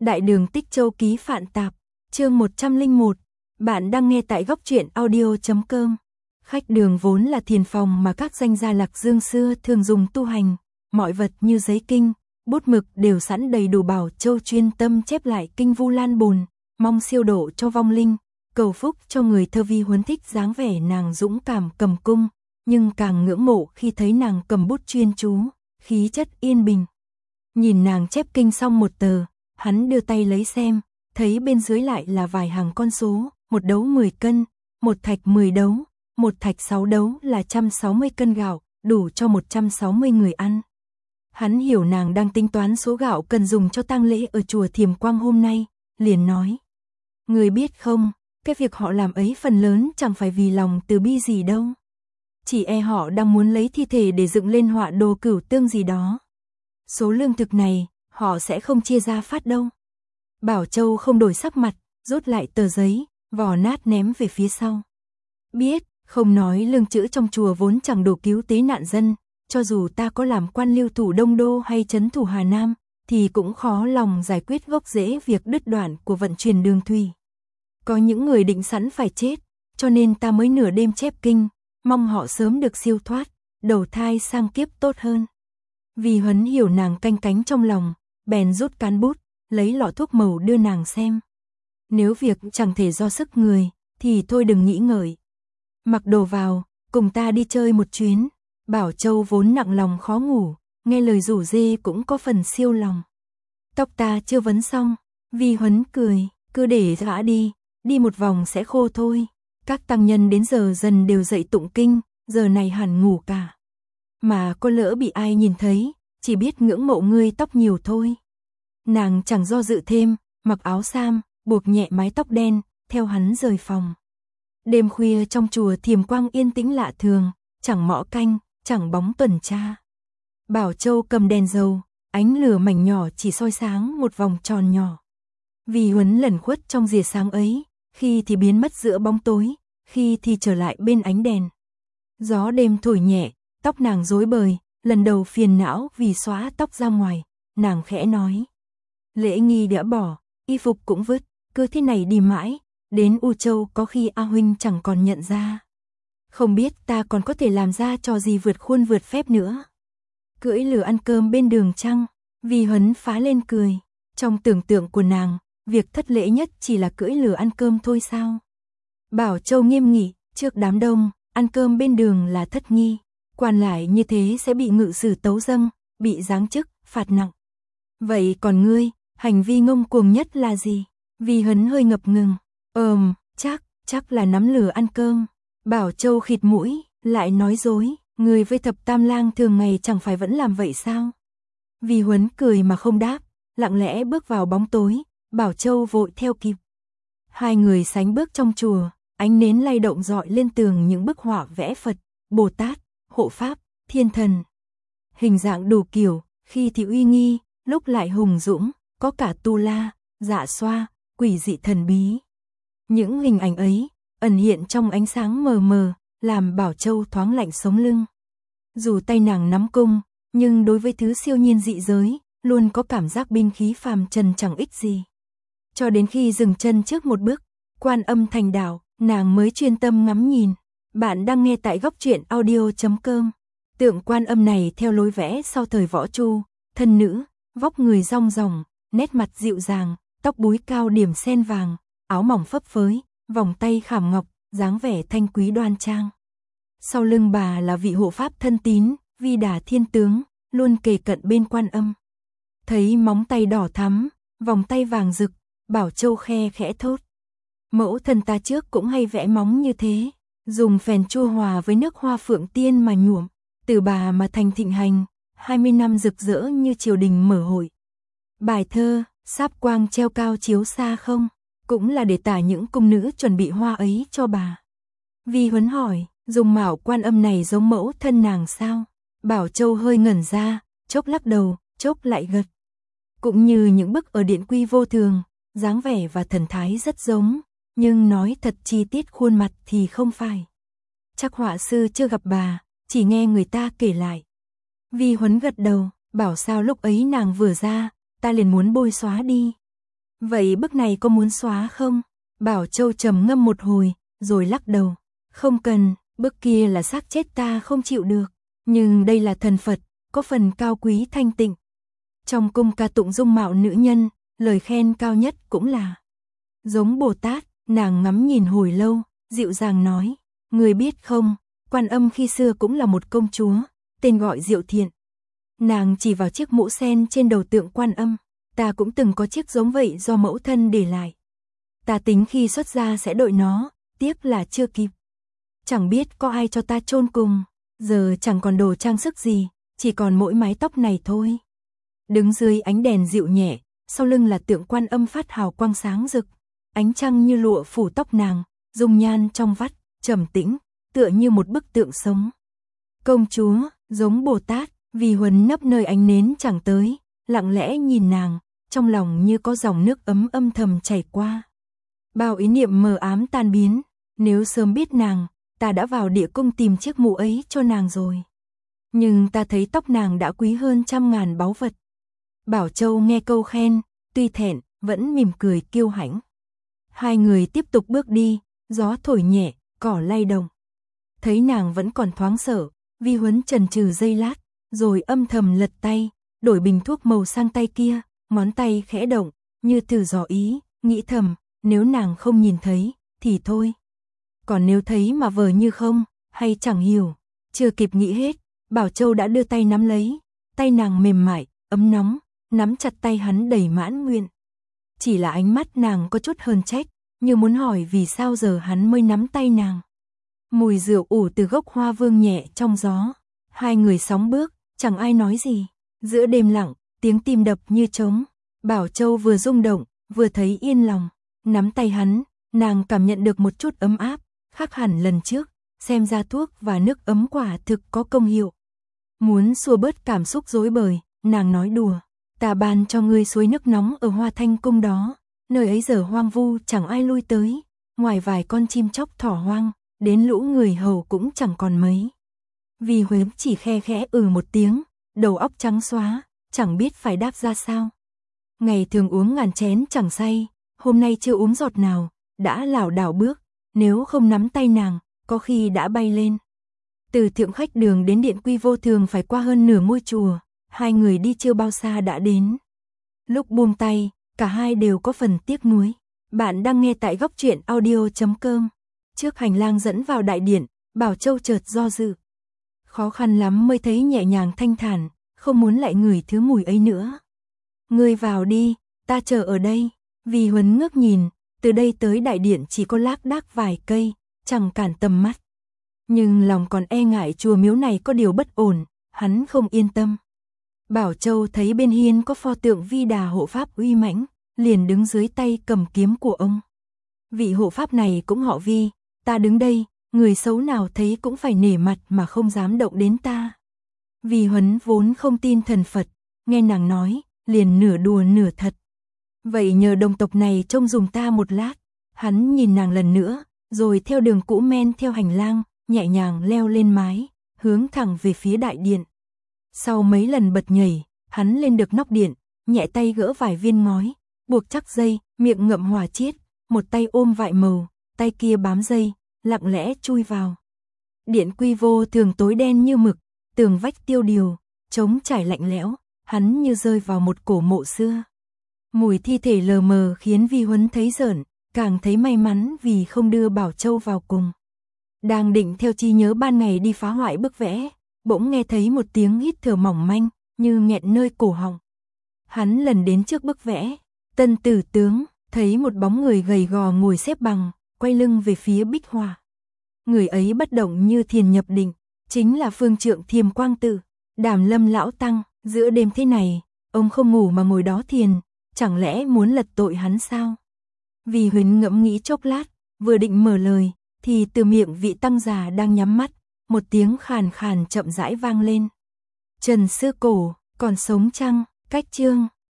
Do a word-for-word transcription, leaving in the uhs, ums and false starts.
Đại đường Tích Châu ký Phạn Tạp, chương một trăm lẻ một. Bạn đang nghe tại góc truyện audio chấm com. Khách đường vốn là thiền phòng mà các danh gia Lạc Dương xưa thường dùng tu hành, mọi vật như giấy kinh, bút mực đều sẵn đầy đủ. Bảo Châu chuyên tâm chép lại kinh Vu Lan Bồn, mong siêu độ cho vong linh, cầu phúc cho người thơ. Vi Huấn thích dáng vẻ nàng dũng cảm cầm cung, nhưng càng ngưỡng mộ khi thấy nàng cầm bút chuyên chú, khí chất yên bình. Nhìn nàng chép kinh xong một tờ, hắn đưa tay lấy xem, thấy bên dưới lại là vài hàng con số, một đấu mười cân, một thạch mười đấu, một thạch sáu đấu là một trăm sáu mươi cân gạo, đủ cho một trăm sáu mươi người ăn. Hắn hiểu nàng đang tính toán số gạo cần dùng cho tang lễ ở chùa Thiềm Quang hôm nay, liền nói: "Người biết không, cái việc họ làm ấy phần lớn chẳng phải vì lòng từ bi gì đâu. Chỉ e họ đang muốn lấy thi thể để dựng lên họa đồ cửu tương gì đó. Số lương thực này, họ sẽ không chia ra phát đâu." Bảo Châu không đổi sắc mặt, rút lại tờ giấy, vò nát ném về phía sau. "Biết, không nói lương chữ trong chùa vốn chẳng đủ cứu tế nạn dân, cho dù ta có làm quan lưu thủ Đông Đô hay trấn thủ Hà Nam, thì cũng khó lòng giải quyết gốc rễ việc đứt đoạn của vận chuyển đường thủy. Có những người định sẵn phải chết, cho nên ta mới nửa đêm chép kinh, mong họ sớm được siêu thoát, đầu thai sang kiếp tốt hơn." Vi Huấn hiểu nàng canh cánh trong lòng, bèn rút cán bút, lấy lọ thuốc màu đưa nàng xem. "Nếu việc chẳng thể do sức người, thì thôi đừng nghĩ ngợi. Mặc đồ vào, cùng ta đi chơi một chuyến." Bảo Châu vốn nặng lòng khó ngủ, nghe lời rủ rê cũng có phần siêu lòng. "Tóc ta chưa vấn xong." Vi Huấn cười: "Cứ để gã đi, đi một vòng sẽ khô thôi. Các tăng nhân đến giờ dần đều dậy tụng kinh, giờ này hẳn ngủ cả. Mà có lỡ bị ai nhìn thấy, chỉ biết ngưỡng mộ ngươi tóc nhiều thôi." Nàng chẳng do dự thêm, mặc áo sam, buộc nhẹ mái tóc đen, theo hắn rời phòng. Đêm khuya trong chùa Thiềm Quang yên tĩnh lạ thường, chẳng mõ canh, chẳng bóng tuần tra. Bảo Châu cầm đèn dầu, ánh lửa mảnh nhỏ chỉ soi sáng một vòng tròn nhỏ. Vi Huấn lẩn khuất trong rìa sáng ấy, khi thì biến mất giữa bóng tối, khi thì trở lại bên ánh đèn. Gió đêm thổi nhẹ, tóc nàng rối bời, lần đầu phiền não vì xóa tóc ra ngoài, nàng khẽ nói: "Lễ nghi đã bỏ, y phục cũng vứt, cứ thế này đi mãi, đến U Châu có khi A huynh chẳng còn nhận ra. Không biết ta còn có thể làm ra trò gì vượt khuôn vượt phép nữa. Cưỡi lừa ăn cơm bên đường chăng?" Vi Huấn phá lên cười. Trong tưởng tượng của nàng, việc thất lễ nhất chỉ là cưỡi lừa ăn cơm thôi sao? Bảo Châu nghiêm nghị: "Trước đám đông, ăn cơm bên đường là thất nghi. Quan lại như thế sẽ bị ngự sử tấu dâng, bị giáng chức, phạt nặng. Vậy còn ngươi, hành vi ngông cuồng nhất là gì?" Vi Huấn hơi ngập ngừng. Ờm, chắc, chắc là nắm lửa ăn cơm." Bảo Châu khịt mũi, lại nói dối: "Người với thập tam lang thường ngày chẳng phải vẫn làm vậy sao?" Vi Huấn cười mà không đáp, lặng lẽ bước vào bóng tối. Bảo Châu vội theo kịp. Hai người sánh bước trong chùa, ánh nến lay động rọi lên tường những bức họa vẽ Phật, Bồ Tát, hộ pháp, thiên thần. Hình dạng đủ kiểu, khi thì uy nghi, lúc lại hùng dũng, có cả tu la, dạ xoa, quỷ dị thần bí. Những hình ảnh ấy ẩn hiện trong ánh sáng mờ mờ, làm Bảo Châu thoáng lạnh sống lưng. Dù tay nàng nắm cung, nhưng đối với thứ siêu nhiên dị giới, luôn có cảm giác binh khí phàm trần chẳng ích gì. Cho đến khi dừng chân trước một bức Quan Âm thành đạo, nàng mới chuyên tâm ngắm nhìn. Bạn đang nghe tại góc truyện audio chấm com. Tượng Quan Âm này theo lối vẽ sau thời Võ Chu, thân nữ, vóc người rong ròng, nét mặt dịu dàng, tóc búi cao điểm sen vàng, áo mỏng phấp phới, vòng tay khảm ngọc, dáng vẻ thanh quý đoan trang. Sau lưng bà là vị hộ pháp thân tín, Vi Đà Thiên Tướng, luôn kề cận bên Quan Âm. Thấy móng tay đỏ thắm, vòng tay vàng rực, Bảo Châu khe khẽ thốt: "Mẫu thân ta trước cũng hay vẽ móng như thế, dùng phèn chua hòa với nước hoa phượng tiên mà nhuộm, từ bà mà thành thịnh hành, hai mươi năm rực rỡ như triều đình mở hội. Bài thơ, sáp quang treo cao chiếu xa không, cũng là để tả những cung nữ chuẩn bị hoa ấy cho bà." Vi Huấn hỏi: "Dùng mạo Quan Âm này giống mẫu thân nàng sao?" Bảo Châu hơi ngẩn ra, chốc lắc đầu, chốc lại gật. Cũng như những bức ở Điện Quy Vô Thường, dáng vẻ và thần thái rất giống, nhưng nói thật chi tiết khuôn mặt thì không phải. Chắc họa sư chưa gặp bà, chỉ nghe người ta kể lại. Vi Huấn gật đầu, bảo sao lúc ấy nàng vừa ra, ta liền muốn bôi xóa đi. Vậy bức này có muốn xóa không? Bảo Châu trầm ngâm một hồi, rồi lắc đầu. Không cần, bức kia là xác chết ta không chịu được. Nhưng đây là thần Phật, có phần cao quý thanh tịnh. Trong cung ca tụng dung mạo nữ nhân, lời khen cao nhất cũng là giống Bồ Tát. Nàng ngắm nhìn hồi lâu, dịu dàng nói. Người biết không, Quan Âm khi xưa cũng là một công chúa, tên gọi Diệu Thiện. Nàng chỉ vào chiếc mũ sen trên đầu tượng Quan Âm. Ta cũng từng có chiếc giống vậy do mẫu thân để lại. Ta tính khi xuất gia sẽ đội nó, tiếc là chưa kịp. Chẳng biết có ai cho ta chôn cùng, giờ chẳng còn đồ trang sức gì, chỉ còn mỗi mái tóc này thôi. Đứng dưới ánh đèn dịu nhẹ, sau lưng là tượng Quan Âm phát hào quang sáng rực. Ánh trăng như lụa phủ tóc nàng, dung nhan trong vắt, trầm tĩnh, tựa như một bức tượng sống. Công chúa, giống Bồ Tát, vì Huấn nấp nơi ánh nến chẳng tới, lặng lẽ nhìn nàng, trong lòng như có dòng nước ấm âm thầm chảy qua. Bao ý niệm mờ ám tan biến, nếu sớm biết nàng, ta đã vào địa cung tìm chiếc mũ ấy cho nàng rồi. Nhưng ta thấy tóc nàng đã quý hơn trăm ngàn báu vật. Bảo Châu nghe câu khen, tuy thẹn, vẫn mỉm cười kiêu hãnh. Hai người tiếp tục bước đi, gió thổi nhẹ, cỏ lay động. Thấy nàng vẫn còn thoáng sợ, Vi Huấn chần chừ giây lát, rồi âm thầm lật tay, đổi bình thuốc màu sang tay kia, ngón tay khẽ động, như từ dò ý, nghĩ thầm, nếu nàng không nhìn thấy, thì thôi. Còn nếu thấy mà vờ như không, hay chẳng hiểu, chưa kịp nghĩ hết, Bảo Châu đã đưa tay nắm lấy, tay nàng mềm mại, ấm nóng, nắm chặt tay hắn đầy mãn nguyện. Chỉ là ánh mắt nàng có chút hờn trách, như muốn hỏi vì sao giờ hắn mới nắm tay nàng. Mùi rượu ủ từ gốc hoa vương nhẹ trong gió, hai người sóng bước, chẳng ai nói gì. Giữa đêm lặng, tiếng tim đập như trống. Bảo Châu vừa rung động, vừa thấy yên lòng. Nắm tay hắn, nàng cảm nhận được một chút ấm áp, khác hẳn lần trước, xem ra thuốc và nước ấm quả thực có công hiệu. Muốn xua bớt cảm xúc rối bời, nàng nói đùa, ta ban cho ngươi suối nước nóng ở Hoa Thanh cung đó, nơi ấy giờ hoang vu chẳng ai lui tới, ngoài vài con chim chóc thỏ hoang, đến lũ người hầu cũng chẳng còn mấy. Vì Huế chỉ khe khẽ ừ một tiếng, đầu óc trắng xóa, chẳng biết phải đáp ra sao. Ngày thường uống ngàn chén chẳng say, hôm nay chưa uống giọt nào, đã lảo đảo bước, nếu không nắm tay nàng, có khi đã bay lên. Từ thượng khách đường đến điện Quy Vô thường phải qua hơn nửa ngôi chùa, hai người đi chưa bao xa đã đến. Lúc buông tay, cả hai đều có phần tiếc nuối. Bạn đang nghe tại góc truyện audio chấm com. Trước hành lang dẫn vào đại điện, Bảo Châu chợt do dự. Khó khăn lắm mới thấy nhẹ nhàng thanh thản, không muốn lại ngửi thứ mùi ấy nữa. Ngươi vào đi, ta chờ ở đây. Vì Huấn ngước nhìn, từ đây tới đại điện chỉ có lác đác vài cây, chẳng cản tầm mắt. Nhưng lòng còn e ngại chùa miếu này có điều bất ổn, hắn không yên tâm. Bảo Châu thấy bên hiên có pho tượng Vi Đà hộ pháp uy mãnh, liền đứng dưới tay cầm kiếm của ông. Vị hộ pháp này cũng họ Vi, ta đứng đây, người xấu nào thấy cũng phải nể mặt mà không dám động đến ta. Vì Huấn vốn không tin thần Phật, nghe nàng nói, liền nửa đùa nửa thật. Vậy nhờ đồng tộc này trông dùng ta một lát. Hắn nhìn nàng lần nữa, rồi theo đường cũ men theo hành lang, nhẹ nhàng leo lên mái, hướng thẳng về phía đại điện. Sau mấy lần bật nhảy, hắn lên được nóc điện, nhẹ tay gỡ vài viên ngói, buộc chắc dây, miệng ngậm hỏa chiết, một tay ôm vại màu, tay kia bám dây, lặng lẽ chui vào. Điện Quy Vô thường tối đen như mực, tường vách tiêu điều, trống trải lạnh lẽo, hắn như rơi vào một cổ mộ xưa. Mùi thi thể lờ mờ khiến Vi Huấn thấy rợn, càng thấy may mắn vì không đưa Bảo Châu vào cùng. Đang định theo trí nhớ ban ngày đi phá hoại bức vẽ, bỗng nghe thấy một tiếng hít thở mỏng manh, như nghẹn nơi cổ họng. Hắn lần đến trước bức vẽ, Tân Tử tướng, thấy một bóng người gầy gò ngồi xếp bằng, quay lưng về phía bích họa. Người ấy bất động như thiền nhập định, chính là Phương Trượng Thiềm Quang Tự, Đàm Lâm lão tăng. Giữa đêm thế này, ông không ngủ mà ngồi đó thiền, chẳng lẽ muốn lật tội hắn sao? Vì Huấn ngẫm nghĩ chốc lát, vừa định mở lời, thì từ miệng vị tăng già đang nhắm mắt, một tiếng khàn khàn chậm rãi vang lên. Trần sư cổ, còn sống chăng? Cách chương